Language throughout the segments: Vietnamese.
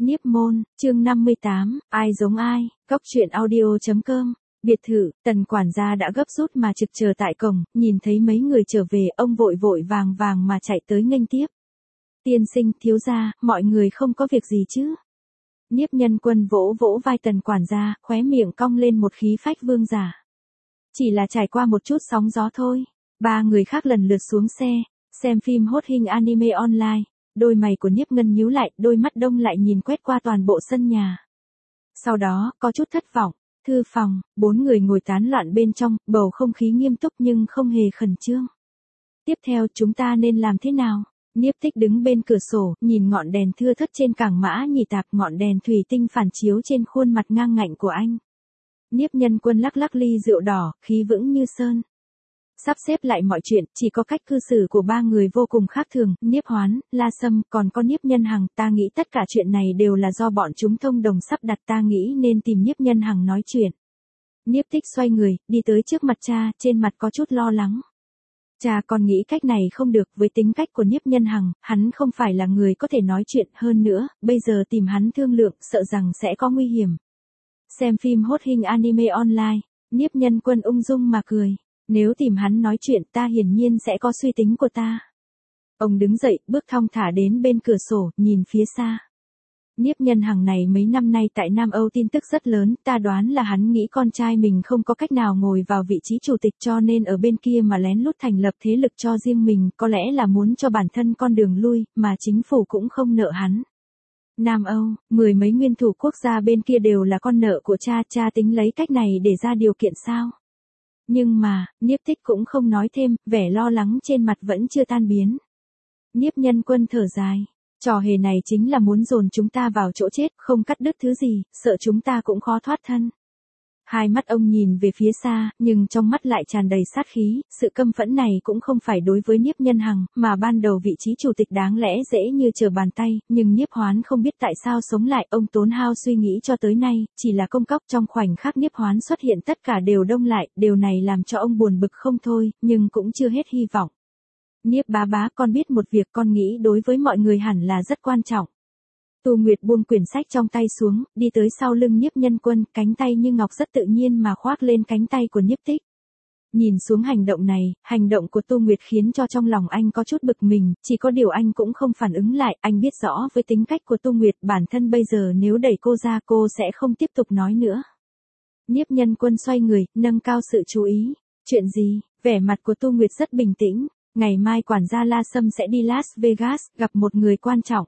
Niếp môn, chương 58, ai giống ai, Cóc truyện audio.com. Biệt thự, Tần quản gia đã gấp rút mà trực chờ tại cổng, nhìn thấy mấy người trở về, ông vội vội vàng vàng mà chạy tới nghênh tiếp. Tiên sinh, thiếu gia, mọi người không có việc gì chứ? Niếp Nhân Quân vỗ vỗ vai Tần quản gia, khóe miệng cong lên một khí phách vương giả. Chỉ là trải qua một chút sóng gió thôi. Ba người khác lần lượt xuống xe, xem phim hot hình anime online. Đôi mày của Niếp Ngân nhíu lại, đôi mắt đông lại nhìn quét qua toàn bộ sân nhà. Sau đó, có chút thất vọng. Thư phòng, 4 người ngồi tán loạn bên trong, bầu không khí nghiêm túc nhưng không hề khẩn trương. Tiếp theo chúng ta nên làm thế nào? Niếp Tích đứng bên cửa sổ, nhìn ngọn đèn thưa thớt trên cảng mã nhì tạp, ngọn đèn thủy tinh phản chiếu trên khuôn mặt ngang ngạnh của anh. Niếp Nhân Quân lắc lắc ly rượu đỏ, khí vững như sơn. Sắp xếp lại mọi chuyện, chỉ có cách cư xử của ba người vô cùng khác thường, Niếp Hoán, La Sâm, còn có Niếp Nhân Hằng, ta nghĩ tất cả chuyện này đều là do bọn chúng thông đồng sắp đặt, ta nghĩ nên tìm Niếp Nhân Hằng nói chuyện. Niếp Tích xoay người, đi tới trước mặt cha, trên mặt có chút lo lắng. Cha con nghĩ cách này không được, với tính cách của Niếp Nhân Hằng, hắn không phải là người có thể nói chuyện, hơn nữa, bây giờ tìm hắn thương lượng, sợ rằng sẽ có nguy hiểm. Xem phim hot hình anime online, Niếp Nhân Quân ung dung mà cười. Nếu tìm hắn nói chuyện, ta hiển nhiên sẽ có suy tính của ta. Ông đứng dậy, bước thong thả đến bên cửa sổ, nhìn phía xa. Niếp Nhân Hằng này mấy năm nay tại Nam Âu tin tức rất lớn, ta đoán là hắn nghĩ con trai mình không có cách nào ngồi vào vị trí chủ tịch, cho nên ở bên kia mà lén lút thành lập thế lực cho riêng mình, có lẽ là muốn cho bản thân con đường lui, mà chính phủ cũng không nợ hắn. Nam Âu, 10 mấy nguyên thủ quốc gia bên kia đều là con nợ của cha, cha tính lấy cách này để ra điều kiện sao? Nhưng mà, Niếp Tích cũng không nói thêm, vẻ lo lắng trên mặt vẫn chưa tan biến. Niếp Nhân Quân thở dài, trò hề này chính là muốn dồn chúng ta vào chỗ chết, không cắt đứt thứ gì, sợ chúng ta cũng khó thoát thân. Hai mắt ông nhìn về phía xa, nhưng trong mắt lại tràn đầy sát khí, sự căm phẫn này cũng không phải đối với Niếp Nhân Hằng, mà ban đầu vị trí chủ tịch đáng lẽ dễ như trở bàn tay, nhưng Niếp Hoán không biết tại sao sống lại, ông tốn hao suy nghĩ cho tới nay, chỉ là công cốc, trong khoảnh khắc Niếp Hoán xuất hiện tất cả đều đông lại, điều này làm cho ông buồn bực không thôi, nhưng cũng chưa hết hy vọng. Niếp bá bá, con biết một việc, con nghĩ đối với mọi người hẳn là rất quan trọng. Tu Nguyệt buông quyển sách trong tay xuống, đi tới sau lưng Niếp Nhân Quân, cánh tay như ngọc rất tự nhiên mà khoác lên cánh tay của Niếp Tích. Nhìn xuống hành động này, hành động của Tu Nguyệt khiến cho trong lòng anh có chút bực mình, chỉ có điều anh cũng không phản ứng lại, anh biết rõ với tính cách của Tu Nguyệt, bản thân bây giờ nếu đẩy cô ra cô sẽ không tiếp tục nói nữa. Niếp Nhân Quân xoay người, nâng cao sự chú ý. Chuyện gì? Vẻ mặt của Tu Nguyệt rất bình tĩnh, ngày mai quản gia La Sâm sẽ đi Las Vegas, gặp một người quan trọng.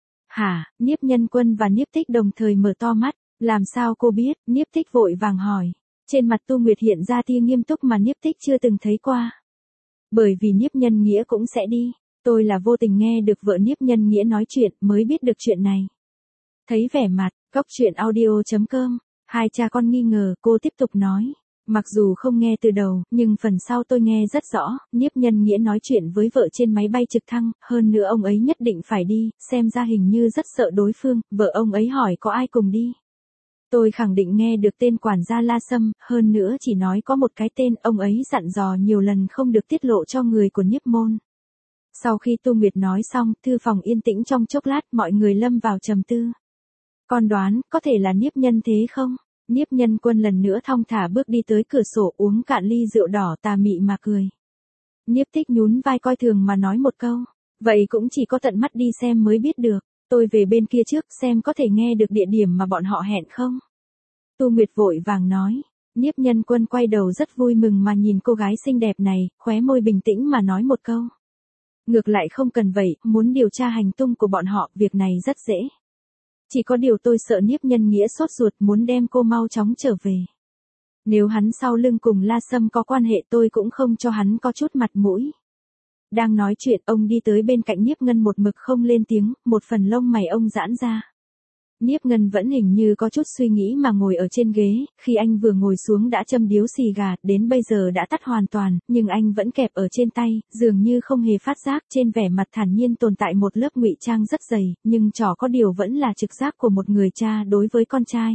Hả? Niếp Nhân Quân và Niếp Tích đồng thời mở to mắt, làm sao cô biết? Niếp Tích vội vàng hỏi. Trên mặt Tu Nguyệt hiện ra tia nghiêm túc mà Niếp Tích chưa từng thấy qua. Bởi vì Niếp Nhân Nghĩa cũng sẽ đi, tôi là vô tình nghe được vợ Niếp Nhân Nghĩa nói chuyện mới biết được chuyện này. Thấy vẻ mặt, Cóc truyện audio.com, hai cha con nghi ngờ, cô tiếp tục nói. Mặc dù không nghe từ đầu, nhưng phần sau tôi nghe rất rõ, Niếp Nhân Nghĩa nói chuyện với vợ trên máy bay trực thăng, hơn nữa ông ấy nhất định phải đi, xem ra hình như rất sợ đối phương, vợ ông ấy hỏi có ai cùng đi. Tôi khẳng định nghe được tên quản gia La Sâm, hơn nữa chỉ nói có một cái tên, ông ấy dặn dò nhiều lần không được tiết lộ cho người của Niếp môn. Sau khi Tu Nguyệt nói xong, thư phòng yên tĩnh trong chốc lát, mọi người lâm vào trầm tư. Con đoán, có thể là Niếp Nhân thế không? Niếp Nhân Quân lần nữa thong thả bước đi tới cửa sổ, uống cạn ly rượu đỏ, tà mị mà cười. Niếp Tích nhún vai coi thường mà nói một câu, vậy cũng chỉ có tận mắt đi xem mới biết được, tôi về bên kia trước xem có thể nghe được địa điểm mà bọn họ hẹn không. Tu Nguyệt vội vàng nói. Niếp Nhân Quân quay đầu rất vui mừng mà nhìn cô gái xinh đẹp này, khóe môi bình tĩnh mà nói một câu. Ngược lại không cần vậy, muốn điều tra hành tung của bọn họ, việc này rất dễ. Chỉ có điều tôi sợ Niếp Nhân Nghĩa sốt ruột muốn đem cô mau chóng trở về. Nếu hắn sau lưng cùng La Sâm có quan hệ tôi cũng không cho hắn có chút mặt mũi. Đang nói chuyện ông đi tới bên cạnh Niếp Ngân một mực không lên tiếng, một phần lông mày ông giãn ra. Niếp Ngân vẫn hình như có chút suy nghĩ mà ngồi ở trên ghế, khi anh vừa ngồi xuống đã châm điếu xì gà, đến bây giờ đã tắt hoàn toàn, nhưng anh vẫn kẹp ở trên tay, dường như không hề phát giác, trên vẻ mặt thản nhiên tồn tại một lớp ngụy trang rất dày, nhưng trò có điều vẫn là trực giác của một người cha đối với con trai.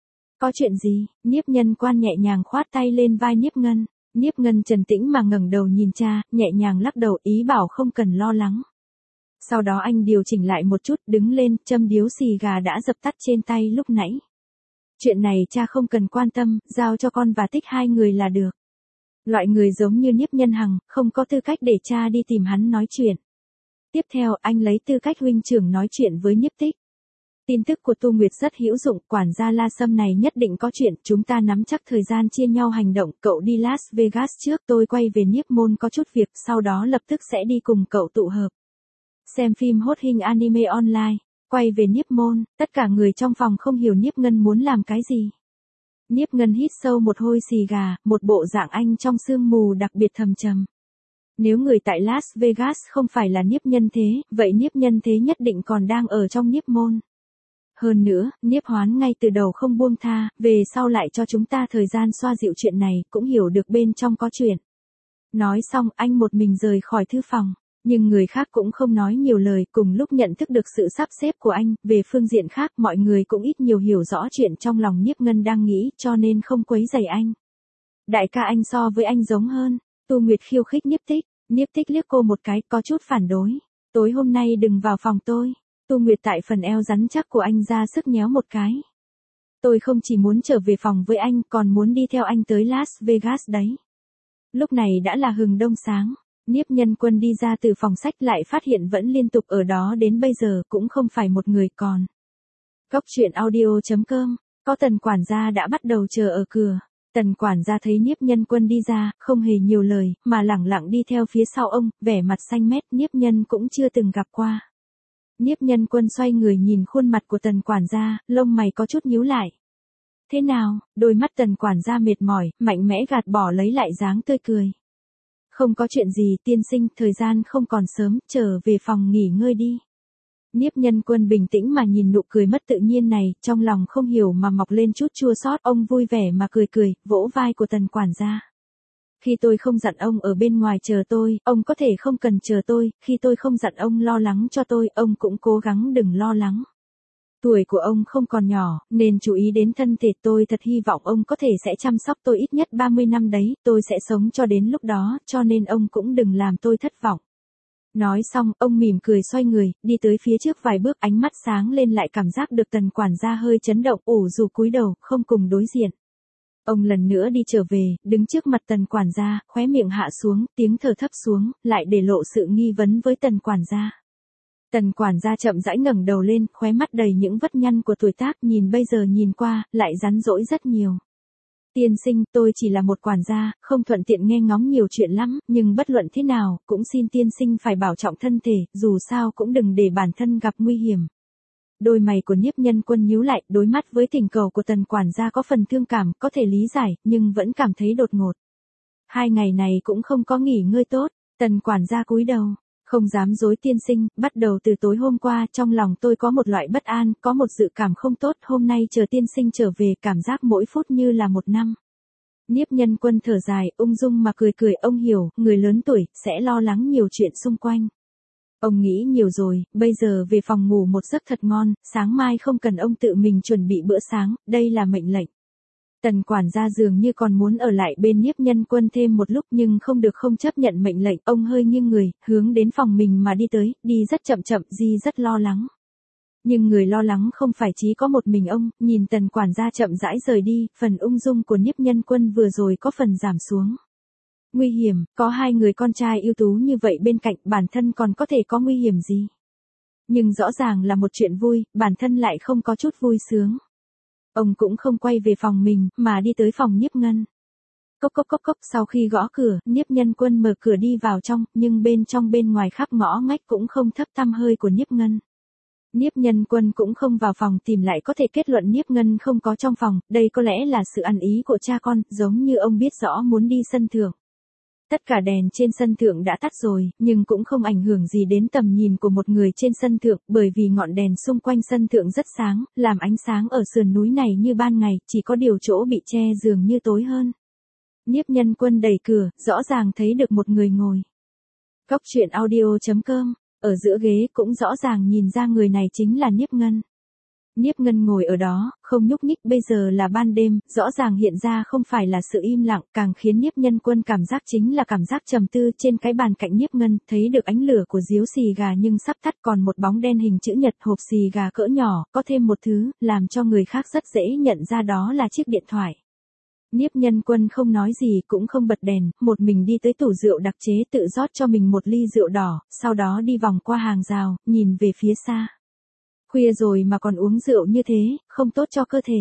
Có chuyện gì? Niếp Nhân Quan nhẹ nhàng khoát tay lên vai Niếp Ngân. Niếp Ngân trầm tĩnh mà ngẩng đầu nhìn cha, nhẹ nhàng lắc đầu ý bảo không cần lo lắng. Sau đó anh điều chỉnh lại một chút, đứng lên, châm điếu xì gà đã dập tắt trên tay lúc nãy. Chuyện này cha không cần quan tâm, giao cho con và Tích hai người là được. Loại người giống như Niếp Nhân Hằng, không có tư cách để cha đi tìm hắn nói chuyện. Tiếp theo, anh lấy tư cách huynh trưởng nói chuyện với Niếp Tích. Tin tức của Tu Nguyệt rất hữu dụng, quản gia La Sâm này nhất định có chuyện, chúng ta nắm chắc thời gian chia nhau hành động, cậu đi Las Vegas trước, tôi quay về Niếp Môn có chút việc, sau đó lập tức sẽ đi cùng cậu tụ hợp. Xem phim hot hình anime online, quay về Niếp Môn, tất cả người trong phòng không hiểu Niếp Ngân muốn làm cái gì. Niếp Ngân hít sâu một hôi xì gà, một bộ dạng anh trong sương mù đặc biệt thầm trầm. Nếu người tại Las Vegas không phải là Niếp Nhân Thế, vậy Niếp Nhân Thế nhất định còn đang ở trong Niếp Môn. Hơn nữa, Niếp Hoán ngay từ đầu không buông tha, về sau lại cho chúng ta thời gian xoa dịu chuyện này, cũng hiểu được bên trong có chuyện. Nói xong, anh một mình rời khỏi thư phòng, nhưng người khác cũng không nói nhiều lời, cùng lúc nhận thức được sự sắp xếp của anh, về phương diện khác mọi người cũng ít nhiều hiểu rõ chuyện trong lòng Niếp Ngân đang nghĩ, cho nên không quấy rầy anh. Đại ca anh so với anh giống hơn, Tu Nguyệt khiêu khích Niếp Tích, Niếp Tích liếc cô một cái, có chút phản đối, tối hôm nay đừng vào phòng tôi. Tu Nguyệt tại phần eo rắn chắc của anh ra sức nhéo một cái. Tôi không chỉ muốn trở về phòng với anh, còn muốn đi theo anh tới Las Vegas đấy. Lúc này đã là hừng đông sáng, Niếp Nhân Quân đi ra từ phòng sách lại phát hiện vẫn liên tục ở đó đến bây giờ, cũng không phải một người còn. Góc truyện audio.com, có Tần quản gia đã bắt đầu chờ ở cửa. Tần quản gia thấy Niếp Nhân Quân đi ra, không hề nhiều lời, mà lẳng lặng đi theo phía sau ông, vẻ mặt xanh mét, Niếp Nhân cũng chưa từng gặp qua. Niếp Nhân Quân xoay người nhìn khuôn mặt của Tần quản gia, lông mày có chút nhíu lại. Thế nào? Đôi mắt Tần quản gia mệt mỏi, mạnh mẽ gạt bỏ lấy lại dáng tươi cười. Không có chuyện gì, tiên sinh, thời gian không còn sớm, trở về phòng nghỉ ngơi đi. Niếp Nhân Quân bình tĩnh mà nhìn nụ cười mất tự nhiên này, trong lòng không hiểu mà mọc lên chút chua xót, ông vui vẻ mà cười cười, vỗ vai của Tần quản gia. Khi tôi không dặn ông ở bên ngoài chờ tôi, ông có thể không cần chờ tôi, khi tôi không dặn ông lo lắng cho tôi, ông cũng cố gắng đừng lo lắng. Tuổi của ông không còn nhỏ, nên chú ý đến thân thể tôi, thật hy vọng ông có thể sẽ chăm sóc tôi ít nhất 30 năm đấy, tôi sẽ sống cho đến lúc đó, cho nên ông cũng đừng làm tôi thất vọng. Nói xong, ông mỉm cười xoay người, đi tới phía trước vài bước, ánh mắt sáng lên, lại cảm giác được Tần quản gia hơi chấn động, ủ rũ cúi đầu, không cùng đối diện. Ông lần nữa đi trở về, đứng trước mặt Tần quản gia, khóe miệng hạ xuống, tiếng thở thấp xuống, lại để lộ sự nghi vấn với Tần quản gia. Tần quản gia chậm rãi ngẩng đầu lên, khóe mắt đầy những vết nhăn của tuổi tác, nhìn bây giờ nhìn qua, lại rắn rỗi rất nhiều. Tiên sinh, tôi chỉ là một quản gia, không thuận tiện nghe ngóng nhiều chuyện lắm, nhưng bất luận thế nào, cũng xin tiên sinh phải bảo trọng thân thể, dù sao cũng đừng để bản thân gặp nguy hiểm. Đôi mày của Niếp Nhân Quân nhíu lại, đối mắt với thỉnh cầu của Tần quản gia có phần thương cảm, có thể lý giải, nhưng vẫn cảm thấy đột ngột. 2 ngày này cũng không có nghỉ ngơi tốt, Tần quản gia cúi đầu, không dám dối tiên sinh, bắt đầu từ tối hôm qua, trong lòng tôi có một loại bất an, có một dự cảm không tốt, hôm nay chờ tiên sinh trở về, cảm giác mỗi phút như là 1 năm. Niếp Nhân Quân thở dài, ung dung mà cười cười, ông hiểu, người lớn tuổi, sẽ lo lắng nhiều chuyện xung quanh. Ông nghĩ nhiều rồi, bây giờ về phòng ngủ một giấc thật ngon, sáng mai không cần ông tự mình chuẩn bị bữa sáng, đây là mệnh lệnh. Tần quản gia dường như còn muốn ở lại bên Niếp Nhân Quân thêm một lúc, nhưng không được không chấp nhận mệnh lệnh, ông hơi nghiêng người, hướng đến phòng mình mà đi tới, đi rất chậm chậm, Di rất lo lắng. Nhưng người lo lắng không phải chỉ có một mình ông, nhìn Tần quản gia chậm rãi rời đi, phần ung dung của Niếp Nhân Quân vừa rồi có phần giảm xuống. Nguy hiểm, có 2 người con trai ưu tú như vậy bên cạnh, bản thân còn có thể có nguy hiểm gì? Nhưng rõ ràng là một chuyện vui, bản thân lại không có chút vui sướng. Ông cũng không quay về phòng mình, mà đi tới phòng Niếp Ngân. Cốc cốc cốc cốc, sau khi gõ cửa, Niếp Nhân Quân mở cửa đi vào trong, nhưng bên trong bên ngoài khắp ngõ ngách cũng không thấp tăm hơi của Niếp Ngân. Niếp Nhân Quân cũng không vào phòng tìm lại, có thể kết luận Niếp Ngân không có trong phòng, đây có lẽ là sự ăn ý của cha con, giống như ông biết rõ muốn đi sân thượng. Tất cả đèn trên sân thượng đã tắt rồi, nhưng cũng không ảnh hưởng gì đến tầm nhìn của một người trên sân thượng, bởi vì ngọn đèn xung quanh sân thượng rất sáng, làm ánh sáng ở sườn núi này như ban ngày, chỉ có điều chỗ bị che dường như tối hơn. Niếp Nhân Quân đẩy cửa, rõ ràng thấy được một người ngồi. Góc truyện audio.com, ở giữa ghế cũng rõ ràng nhìn ra người này chính là Niếp Ngân. Niếp Ngân ngồi ở đó, không nhúc nhích, bây giờ là ban đêm, rõ ràng hiện ra không phải là sự im lặng, càng khiến Niếp Nhân Quân cảm giác chính là cảm giác trầm tư. Trên cái bàn cạnh Niếp Ngân, thấy được ánh lửa của điếu xì gà nhưng sắp tắt, còn một bóng đen hình chữ nhật, hộp xì gà cỡ nhỏ, có thêm một thứ, làm cho người khác rất dễ nhận ra đó là chiếc điện thoại. Niếp Nhân Quân không nói gì cũng không bật đèn, một mình đi tới tủ rượu đặc chế tự rót cho mình một ly rượu đỏ, sau đó đi vòng qua hàng rào, nhìn về phía xa. Khuya rồi mà còn uống rượu như thế, không tốt cho cơ thể.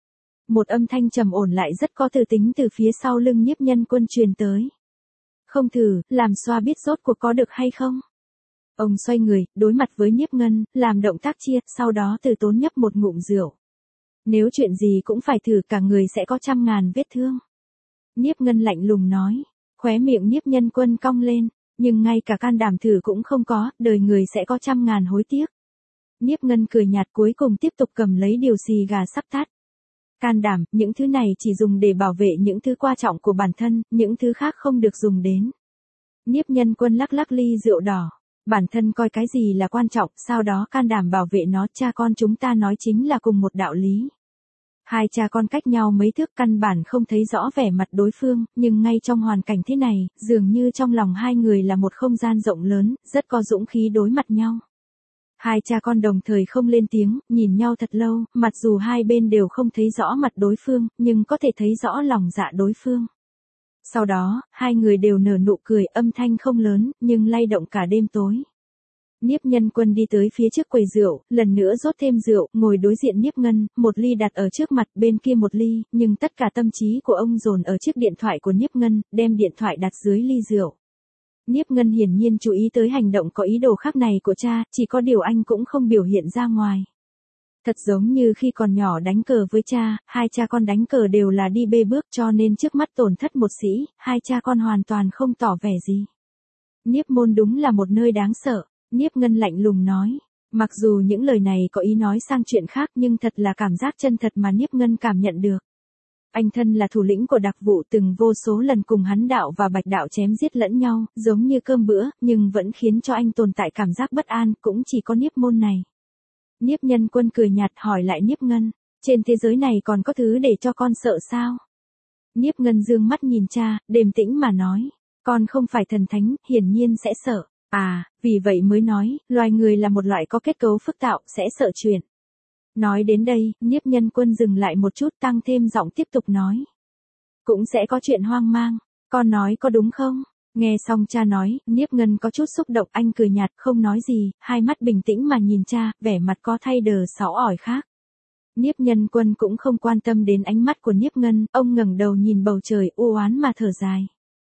Một âm thanh trầm ổn lại rất có tư tính từ phía sau lưng Niếp Nhân Quân truyền tới. Không thử, làm xoa biết rốt cuộc có được hay không? Ông xoay người, đối mặt với Niếp Ngân, làm động tác chia, sau đó từ tốn nhấp một ngụm rượu. Nếu chuyện gì cũng phải thử, cả người sẽ có trăm ngàn vết thương. Niếp Ngân lạnh lùng nói, khóe miệng Niếp Nhân Quân cong lên, nhưng ngay cả can đảm thử cũng không có, đời người sẽ có trăm ngàn hối tiếc. Niếp Ngân cười nhạt cuối cùng tiếp tục cầm lấy điều xì gà sắp tắt. Can đảm, những thứ này chỉ dùng để bảo vệ những thứ quan trọng của bản thân, những thứ khác không được dùng đến. Niếp Nhân Quân lắc lắc ly rượu đỏ. Bản thân coi cái gì là quan trọng, sau đó can đảm bảo vệ nó, cha con chúng ta nói chính là cùng một đạo lý. Hai cha con cách nhau mấy thước, căn bản không thấy rõ vẻ mặt đối phương, nhưng ngay trong hoàn cảnh thế này, dường như trong lòng hai người là một không gian rộng lớn, rất có dũng khí đối mặt nhau. Hai cha con đồng thời không lên tiếng, nhìn nhau thật lâu, mặc dù hai bên đều không thấy rõ mặt đối phương, nhưng có thể thấy rõ lòng dạ đối phương. Sau đó, hai người đều nở nụ cười, âm thanh không lớn, nhưng lay động cả đêm tối. Niếp Nhân Quân đi tới phía trước quầy rượu, lần nữa rót thêm rượu, ngồi đối diện Niếp Ngân, một ly đặt ở trước mặt, bên kia một ly, nhưng tất cả tâm trí của ông dồn ở chiếc điện thoại của Niếp Ngân, đem điện thoại đặt dưới ly rượu. Niếp Ngân hiển nhiên chú ý tới hành động có ý đồ khác này của cha, chỉ có điều anh cũng không biểu hiện ra ngoài. Thật giống như khi còn nhỏ đánh cờ với cha, hai cha con đánh cờ đều là đi bê bước, cho nên trước mắt tổn thất một sĩ, hai cha con hoàn toàn không tỏ vẻ gì. Niếp môn đúng là một nơi đáng sợ, Niếp Ngân lạnh lùng nói. Mặc dù những lời này có ý nói sang chuyện khác nhưng thật là cảm giác chân thật mà Niếp Ngân cảm nhận được. Anh thân là thủ lĩnh của đặc vụ, từng vô số lần cùng hắn đạo và bạch đạo chém giết lẫn nhau, giống như cơm bữa, nhưng vẫn khiến cho anh tồn tại cảm giác bất an, cũng chỉ có Niếp môn này. Niếp Nhân Quân cười nhạt hỏi lại Niếp Ngân, trên thế giới này còn có thứ để cho con sợ sao? Niếp Ngân dương mắt nhìn cha, điềm tĩnh mà nói, con không phải thần thánh, hiển nhiên sẽ sợ. À, vì vậy mới nói, loài người là một loại có kết cấu phức tạp, sẽ sợ chuyện. Nói đến đây, Niếp Nhân Quân dừng lại một chút, tăng thêm giọng tiếp tục nói. Cũng sẽ có chuyện hoang mang, con nói có đúng không? Nghe xong cha nói, Niếp Ngân có chút xúc động, anh cười nhạt, không nói gì, hai mắt bình tĩnh mà nhìn cha, vẻ mặt có thay đờ sáu ỏi khác. Niếp Nhân Quân cũng không quan tâm đến ánh mắt của Niếp Ngân, ông ngẩng đầu nhìn bầu trời, u oán mà thở dài.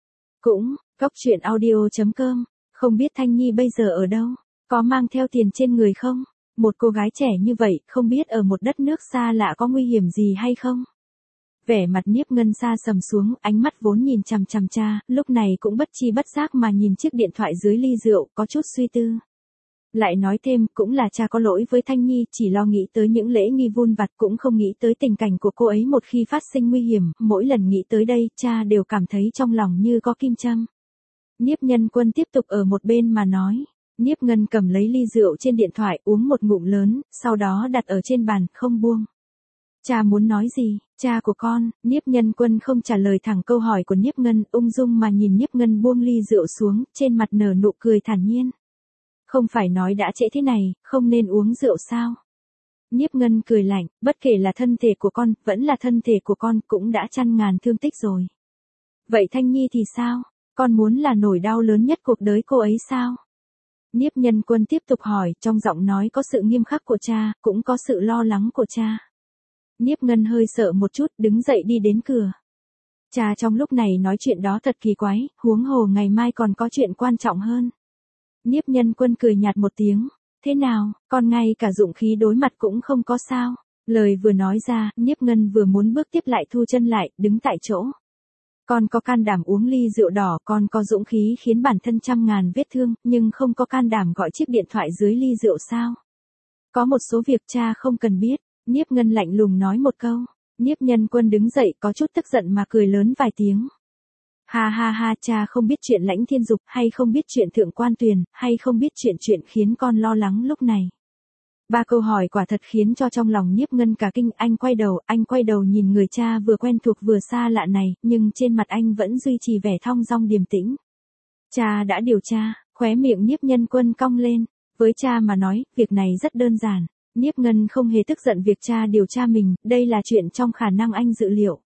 Cũng, coctruyện.audio.com, không biết Thanh Nhi bây giờ ở đâu, có mang theo tiền trên người không? Một cô gái trẻ như vậy, không biết ở một đất nước xa lạ có nguy hiểm gì hay không? Vẻ mặt Niếp Ngân xa sầm xuống, ánh mắt vốn nhìn chằm chằm cha, lúc này cũng bất chi bất giác mà nhìn chiếc điện thoại dưới ly rượu, có chút suy tư. Lại nói thêm, cũng là cha có lỗi với Thanh Nhi, chỉ lo nghĩ tới những lễ nghi vun vặt, cũng không nghĩ tới tình cảnh của cô ấy một khi phát sinh nguy hiểm, mỗi lần nghĩ tới đây, cha đều cảm thấy trong lòng như có kim châm. Niếp Nhân Quân tiếp tục ở một bên mà nói. Niếp Ngân cầm lấy ly rượu trên điện thoại, uống một ngụm lớn, sau đó đặt ở trên bàn, không buông. Cha muốn nói gì, cha của con? Niếp Nhân Quân không trả lời thẳng câu hỏi của Niếp Ngân, ung dung mà nhìn Niếp Ngân buông ly rượu xuống, trên mặt nở nụ cười thản nhiên. Không phải nói đã trễ thế này, không nên uống rượu sao? Niếp Ngân cười lạnh, bất kể là thân thể của con, vẫn là thân thể của con, cũng đã trăm ngàn thương tích rồi. Vậy Thanh Nhi thì sao? Con muốn là nỗi đau lớn nhất cuộc đời cô ấy sao? Niếp Nhân Quân tiếp tục hỏi, trong giọng nói có sự nghiêm khắc của cha, cũng có sự lo lắng của cha. Niếp Ngân hơi sợ một chút, đứng dậy đi đến cửa. Cha trong lúc này nói chuyện đó thật kỳ quái, huống hồ ngày mai còn có chuyện quan trọng hơn. Niếp Nhân Quân cười nhạt một tiếng. Thế nào, con ngay cả dụng khí đối mặt cũng không có sao? Lời vừa nói ra, Niếp Ngân vừa muốn bước tiếp lại thu chân lại, đứng tại chỗ. Con có can đảm uống ly rượu đỏ, con có dũng khí khiến bản thân trăm ngàn vết thương, nhưng không có can đảm gọi chiếc điện thoại dưới ly rượu sao? Có một số việc cha không cần biết, Niếp Ngân lạnh lùng nói một câu. Niếp Nhân Quân đứng dậy có chút tức giận mà cười lớn vài tiếng. Ha ha ha, cha không biết chuyện Lãnh Thiên Dục, hay không biết chuyện Thượng Quan Tuyền, hay không biết chuyện khiến con lo lắng lúc này. Ba câu hỏi quả thật khiến cho trong lòng Nhiếp Ngân cả kinh, anh quay đầu nhìn người cha vừa quen thuộc vừa xa lạ này, nhưng trên mặt anh vẫn duy trì vẻ thong dong điềm tĩnh. Cha đã điều tra, khóe miệng Nhiếp Nhân Quân cong lên, với cha mà nói, việc này rất đơn giản. Nhiếp Ngân không hề tức giận việc cha điều tra mình, đây là chuyện trong khả năng anh dự liệu.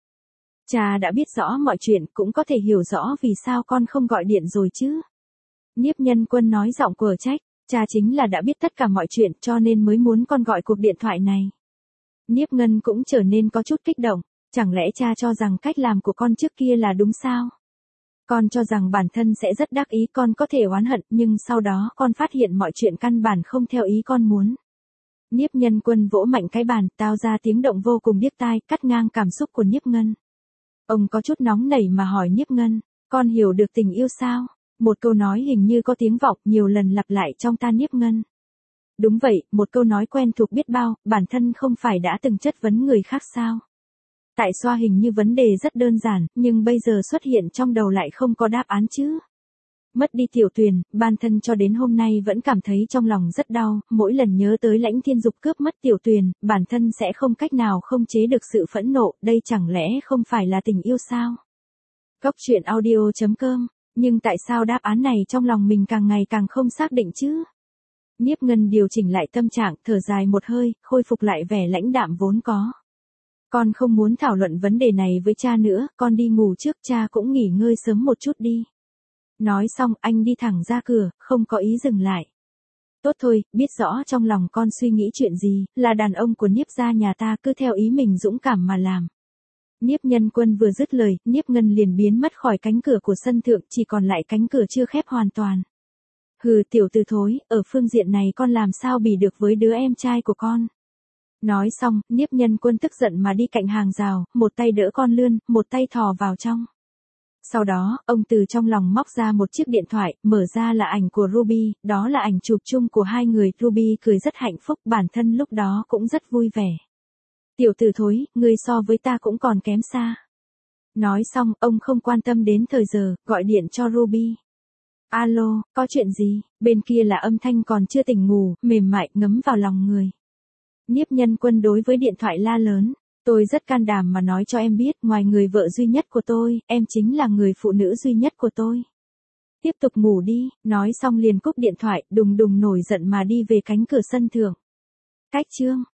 Cha đã biết rõ mọi chuyện, cũng có thể hiểu rõ vì sao con không gọi điện rồi chứ. Nhiếp Nhân Quân nói giọng quở trách, cha chính là đã biết tất cả mọi chuyện cho nên mới muốn con gọi cuộc điện thoại này. Nhiếp Ngân cũng trở nên có chút kích động, chẳng lẽ cha cho rằng cách làm của con trước kia là đúng sao? Con cho rằng bản thân sẽ rất đắc ý, con có thể oán hận, nhưng sau đó con phát hiện mọi chuyện căn bản không theo ý con muốn. Nhiếp Nhân Quân vỗ mạnh cái bàn, tạo ra tiếng động vô cùng điếc tai, cắt ngang cảm xúc của Nhiếp Ngân. Ông có chút nóng nảy mà hỏi Nhiếp Ngân, con hiểu được tình yêu sao? Một câu nói hình như có tiếng vọng nhiều lần lặp lại trong tai Nhiếp Ngân. Đúng vậy, một câu nói quen thuộc biết bao, bản thân không phải đã từng chất vấn người khác sao? Tại xoa hình như vấn đề rất đơn giản, nhưng bây giờ xuất hiện trong đầu lại không có đáp án chứ. Mất đi Tiểu Tuyền, bản thân cho đến hôm nay vẫn cảm thấy trong lòng rất đau, mỗi lần nhớ tới Lãnh Thiên Dục cướp mất Tiểu Tuyền, bản thân sẽ không cách nào không chế được sự phẫn nộ, đây chẳng lẽ không phải là tình yêu sao? Góc truyện audio.com, nhưng tại sao đáp án này trong lòng mình càng ngày càng không xác định chứ? Nhiếp Ngân điều chỉnh lại tâm trạng, thở dài một hơi, khôi phục lại vẻ lãnh đạm vốn có. Con không muốn thảo luận vấn đề này với cha nữa, con đi ngủ trước, cha cũng nghỉ ngơi sớm một chút đi. Nói xong anh đi thẳng ra cửa, không có ý dừng lại. Tốt thôi, biết rõ trong lòng con suy nghĩ chuyện gì, là đàn ông của Nhiếp gia nhà ta cứ theo ý mình dũng cảm mà làm. Nhiếp Nhân Quân vừa dứt lời, Nhiếp Ngân liền biến mất khỏi cánh cửa của sân thượng, chỉ còn lại cánh cửa chưa khép hoàn toàn. Hừ, tiểu tử thối, ở phương diện này con làm sao bì được với đứa em trai của con. Nói xong, Nhiếp Nhân Quân tức giận mà đi cạnh hàng rào, một tay đỡ con lươn, một tay thò vào trong. Sau đó, ông từ trong lòng móc ra một chiếc điện thoại, mở ra là ảnh của Ruby, đó là ảnh chụp chung của hai người, Ruby cười rất hạnh phúc, bản thân lúc đó cũng rất vui vẻ. Tiểu tử thối, ngươi so với ta cũng còn kém xa. Nói xong, ông không quan tâm đến thời giờ, gọi điện cho Ruby. Alo, có chuyện gì? Bên kia là âm thanh còn chưa tỉnh ngủ, mềm mại ngấm vào lòng người. Nhiếp Nhân Quân đối với điện thoại la lớn. Tôi rất can đảm mà nói cho em biết, ngoài người vợ duy nhất của tôi, em chính là người phụ nữ duy nhất của tôi. Tiếp tục ngủ đi, nói xong liền cúp điện thoại, đùng đùng nổi giận mà đi về cánh cửa sân thượng. Cách chương.